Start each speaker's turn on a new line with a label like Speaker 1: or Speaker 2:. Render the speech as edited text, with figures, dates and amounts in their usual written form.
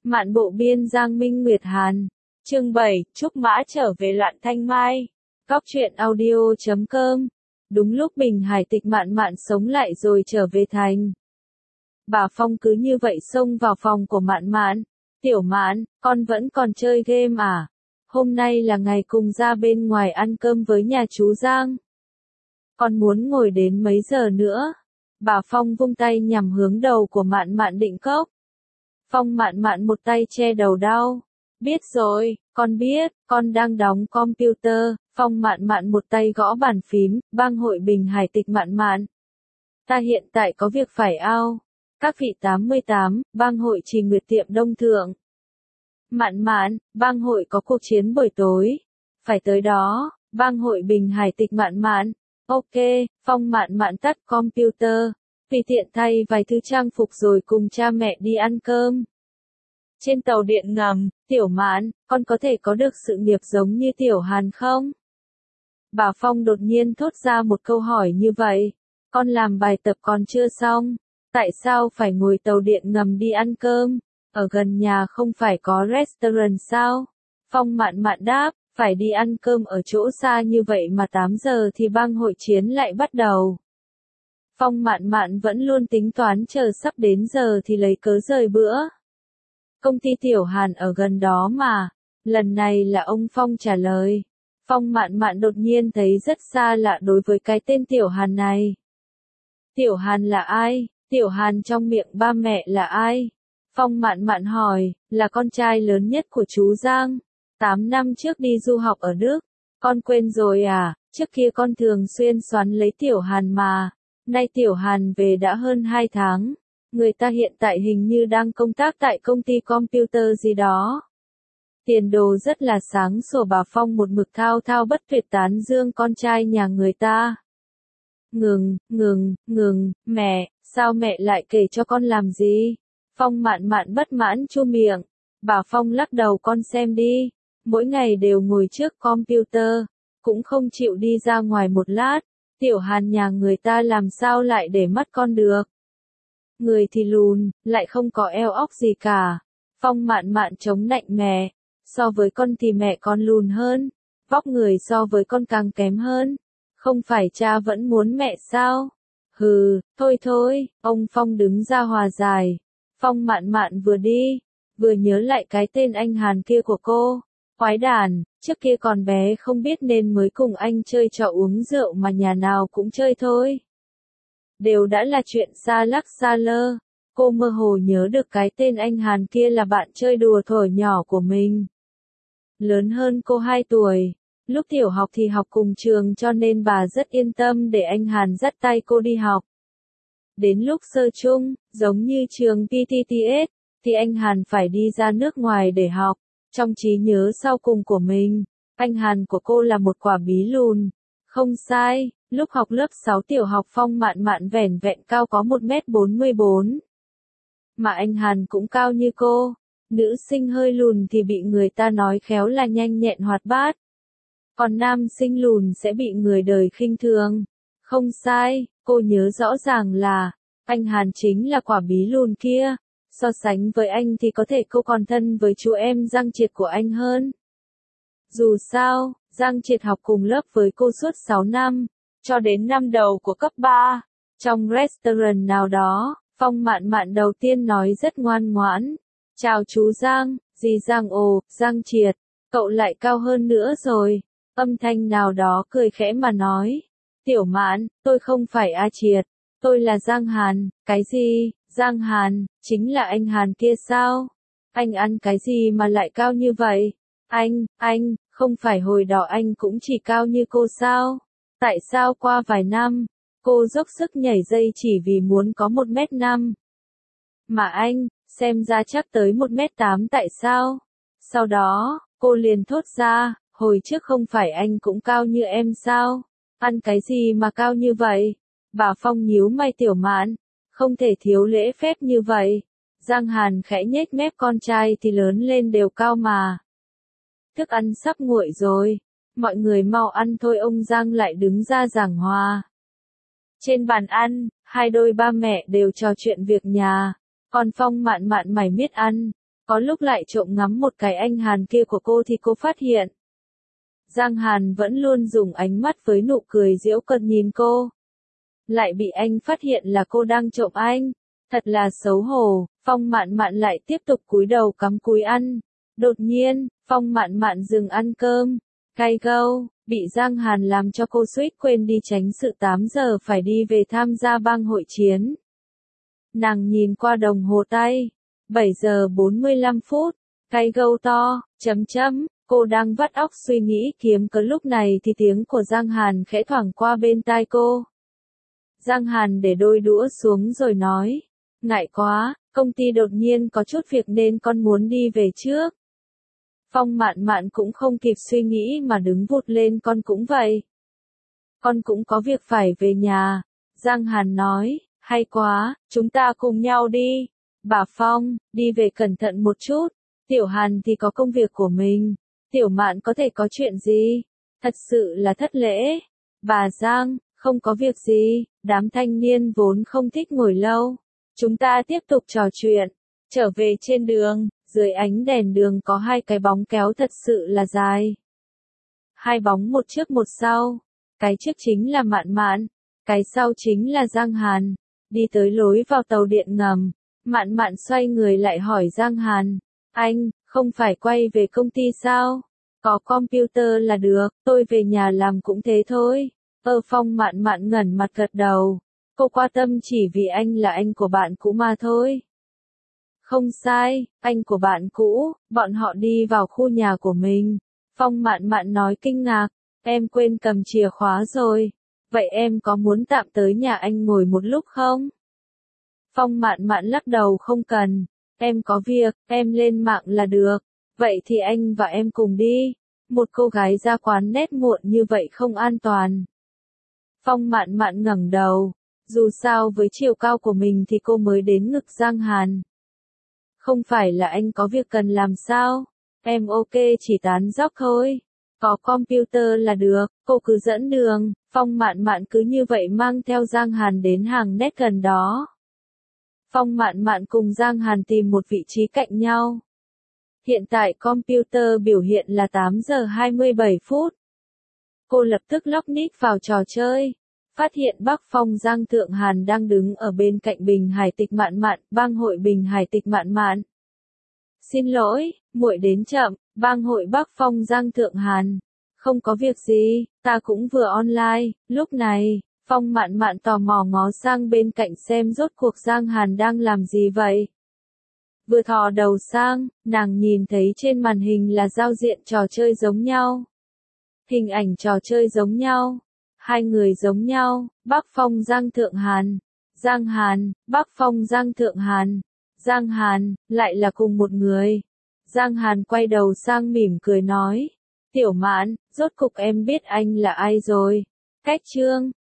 Speaker 1: Mạn Bộ biên Giang Minh Nguyệt Hàn. Chương 7, Trúc Mã trở về Loạn Thanh Mai. Góc truyện audio.com. Đúng lúc Bình Hải Tịch Mạn Mạn sống lại rồi trở về thành. Bà Phong cứ như vậy xông vào phòng của Mạn Mạn. Tiểu Mạn, con vẫn còn chơi game à? Hôm nay là ngày cùng ra bên ngoài ăn cơm với nhà chú Giang. Con muốn ngồi đến mấy giờ nữa? Bà Phong vung tay nhằm hướng đầu của Mạn Mạn định cốc. Phong Mạn Mạn một tay che đầu đau. Biết rồi, con biết, con đang đóng computer. Phong Mạn Mạn một tay gõ bàn phím, bang hội Bình Hải Tịch Mạn Mạn. Ta hiện tại có việc phải out. Các vị 88, bang hội Trì Nguyệt tiệm Đông Thượng. Mạn Mạn, bang hội có cuộc chiến buổi tối. Phải tới đó, bang hội Bình Hải Tịch Mạn Mạn. Ok, Phong Mạn Mạn tắt computer. Vì tiện thay vài thứ trang phục rồi cùng cha mẹ đi ăn cơm. Trên tàu điện ngầm, Tiểu Mạn, con có thể có được sự nghiệp giống như Tiểu Hàn không? Bà Phong đột nhiên thốt ra một câu hỏi như vậy. Con làm bài tập còn chưa xong. Tại sao phải ngồi tàu điện ngầm đi ăn cơm? Ở gần nhà không phải có restaurant sao? Phong Mạn Mạn đáp, phải đi ăn cơm ở chỗ xa như vậy mà 8 giờ thì bang hội chiến lại bắt đầu. Phong Mạn Mạn vẫn luôn tính toán chờ sắp đến giờ thì lấy cớ rời bữa. Công ty Tiểu Hàn ở gần đó mà. Lần này là ông Phong trả lời. Phong Mạn Mạn đột nhiên thấy rất xa lạ đối với cái tên Tiểu Hàn này. Tiểu Hàn là ai? Tiểu Hàn trong miệng ba mẹ là ai? Phong Mạn Mạn hỏi, là con trai lớn nhất của chú Giang. 8 năm trước đi du học ở Đức. Con quên rồi à, trước kia con thường xuyên xoắn lấy Tiểu Hàn mà. Nay Tiểu Hàn về đã hơn 2 tháng. Người ta hiện tại hình như đang công tác tại công ty computer gì đó. Tiền đồ rất là sáng sủa. Bà Phong một mực thao thao bất tuyệt tán dương con trai nhà người ta. Ngừng, mẹ, sao mẹ lại kể cho con làm gì? Phong Mạn Mạn bất mãn chu miệng. Bà Phong lắc đầu, con xem đi. Mỗi ngày đều ngồi trước computer, cũng không chịu đi ra ngoài một lát. Tiểu Hàn nhà người ta làm sao lại để mắt con được? Người thì lùn, lại không có eo óc gì cả. Phong Mạn Mạn chống nạnh mẹ. So với con thì mẹ con lùn hơn. Vóc người so với con càng kém hơn. Không phải cha vẫn muốn mẹ sao? Hừ, thôi, ông Phong đứng ra hòa giải. Phong Mạn Mạn vừa đi, vừa nhớ lại cái tên anh Hàn kia của cô. Quái đản, trước kia còn bé không biết nên mới cùng anh chơi trò uống rượu mà nhà nào cũng chơi thôi. Đều đã là chuyện xa lắc xa lơ. Cô mơ hồ nhớ được cái tên anh Hàn kia là bạn chơi đùa thuở nhỏ của mình. Lớn hơn cô 2 tuổi. Lúc tiểu học thì học cùng trường cho nên bà rất yên tâm để anh Hàn dắt tay cô đi học. Đến lúc sơ chung, giống như trường PTTS, thì anh Hàn phải đi ra nước ngoài để học. Trong trí nhớ sau cùng của mình, anh Hàn của cô là một quả bí lùn. Không sai, lúc học lớp 6 tiểu học Phong Mạn Mạn vẻn vẹn cao có 1m44. Mà anh Hàn cũng cao như cô. Nữ sinh hơi lùn thì bị người ta nói khéo là nhanh nhẹn hoạt bát. Còn nam sinh lùn sẽ bị người đời khinh thường. Không sai, cô nhớ rõ ràng là, anh Hàn chính là quả bí lùn kia. So sánh với anh thì có thể cô còn thân với chú em Giang Triệt của anh hơn. Dù sao, Giang Triệt học cùng lớp với cô suốt 6 năm, cho đến năm đầu của cấp 3. Trong restaurant nào đó, Phong Mạn Mạn đầu tiên nói rất ngoan ngoãn. Chào chú Giang, dì Giang. Ồ, Giang Triệt, cậu lại cao hơn nữa rồi. Âm thanh nào đó cười khẽ mà nói. Tiểu Mạn, tôi không phải A Triệt, tôi là Giang Hàn. Cái gì? Giang Hàn, chính là anh Hàn kia sao? Anh ăn cái gì mà lại cao như vậy? Anh, không phải hồi đó anh cũng chỉ cao như cô sao? Tại sao qua vài năm, cô dốc sức nhảy dây chỉ vì muốn có 1m5? Mà anh, xem ra chắc tới 1m8 tại sao? Sau đó, cô liền thốt ra, hồi trước không phải anh cũng cao như em sao? Ăn cái gì mà cao như vậy? Bà Phong nhíu mày. Tiểu Mạn, không thể thiếu lễ phép như vậy. Giang Hàn khẽ nhếch mép, con trai thì lớn lên đều cao mà. Thức ăn sắp nguội rồi, mọi người mau ăn thôi. Ông Giang lại đứng ra giảng hòa. Trên bàn ăn, hai đôi ba mẹ đều trò chuyện việc nhà. Còn Phong Mạn Mạn mải miết ăn. Có lúc lại trộm ngắm một cái anh Hàn kia của cô thì cô phát hiện. Giang Hàn vẫn luôn dùng ánh mắt với nụ cười giễu cợt nhìn cô. Lại bị anh phát hiện là cô đang trộm anh. Thật là xấu hổ, Phong Mạn Mạn lại tiếp tục cúi đầu cắm cúi ăn. Đột nhiên, Phong Mạn Mạn dừng ăn cơm. Cay gâu, bị Giang Hàn làm cho cô suýt quên đi tránh sự 8 giờ phải đi về tham gia bang hội chiến. Nàng nhìn qua đồng hồ tay. 7 giờ 45 phút. Cay gâu to, cô đang vắt óc suy nghĩ kiếm cớ lúc này thì tiếng của Giang Hàn khẽ thoảng qua bên tai cô. Giang Hàn để đôi đũa xuống rồi nói. Ngại quá, công ty đột nhiên có chút việc nên con muốn đi về trước. Phong Mạn Mạn cũng không kịp suy nghĩ mà đứng vụt lên, con cũng vậy. Con cũng có việc phải về nhà. Giang Hàn nói, hay quá, chúng ta cùng nhau đi. Bà Phong, đi về cẩn thận một chút. Tiểu Hàn thì có công việc của mình. Tiểu Mạn có thể có chuyện gì? Thật sự là thất lễ. Bà Giang, không có việc gì, đám thanh niên vốn không thích ngồi lâu. Chúng ta tiếp tục trò chuyện. Trở về trên đường, dưới ánh đèn đường có hai cái bóng kéo thật sự là dài. Hai bóng một trước một sau. Cái trước chính là Mạn Mạn, cái sau chính là Giang Hàn. Đi tới lối vào tàu điện ngầm, Mạn Mạn xoay người lại hỏi Giang Hàn. Anh, không phải quay về công ty sao? Có computer là được, tôi về nhà làm cũng thế thôi. Phong Mạn Mạn ngẩn mặt gật đầu. Cô quan tâm chỉ vì anh là anh của bạn cũ mà thôi. Không sai, anh của bạn cũ, bọn họ đi vào khu nhà của mình. Phong Mạn Mạn nói kinh ngạc, em quên cầm chìa khóa rồi. Vậy em có muốn tạm tới nhà anh ngồi một lúc không? Phong Mạn Mạn lắc đầu, không cần. Em có việc, em lên mạng là được. Vậy thì anh và em cùng đi. Một cô gái ra quán net muộn như vậy không an toàn. Phong Mạn Mạn ngẩng đầu. Dù sao với chiều cao của mình thì cô mới đến ngực Giang Hàn. Không phải là anh có việc cần làm sao? Em ok, chỉ tán dóc thôi. Có computer là được, cô cứ dẫn đường. Phong Mạn Mạn cứ như vậy mang theo Giang Hàn đến hàng net gần đó. Phong Mạn Mạn cùng Giang Hàn tìm một vị trí cạnh nhau. Hiện tại computer biểu hiện là 8 giờ 27 phút. Cô lập tức login vào trò chơi. Phát hiện Bắc Phong Giang Thượng Hàn đang đứng ở bên cạnh Bình Hải Tịch Mạn Mạn, bang hội Bình Hải Tịch Mạn Mạn. Xin lỗi, muội đến chậm, bang hội Bắc Phong Giang Thượng Hàn. Không có việc gì, ta cũng vừa online. Lúc này, Phong Mạn Mạn tò mò ngó sang bên cạnh xem rốt cuộc Giang Hàn đang làm gì vậy. Vừa thò đầu sang, nàng nhìn thấy trên màn hình là giao diện trò chơi giống nhau. Hình ảnh trò chơi giống nhau. Hai người giống nhau, Bắc Phong Giang Thượng Hàn. Giang Hàn, Bắc Phong Giang Thượng Hàn. Giang Hàn, lại là cùng một người. Giang Hàn quay đầu sang mỉm cười nói. Tiểu Mạn, rốt cục em biết anh là ai rồi. Cách chương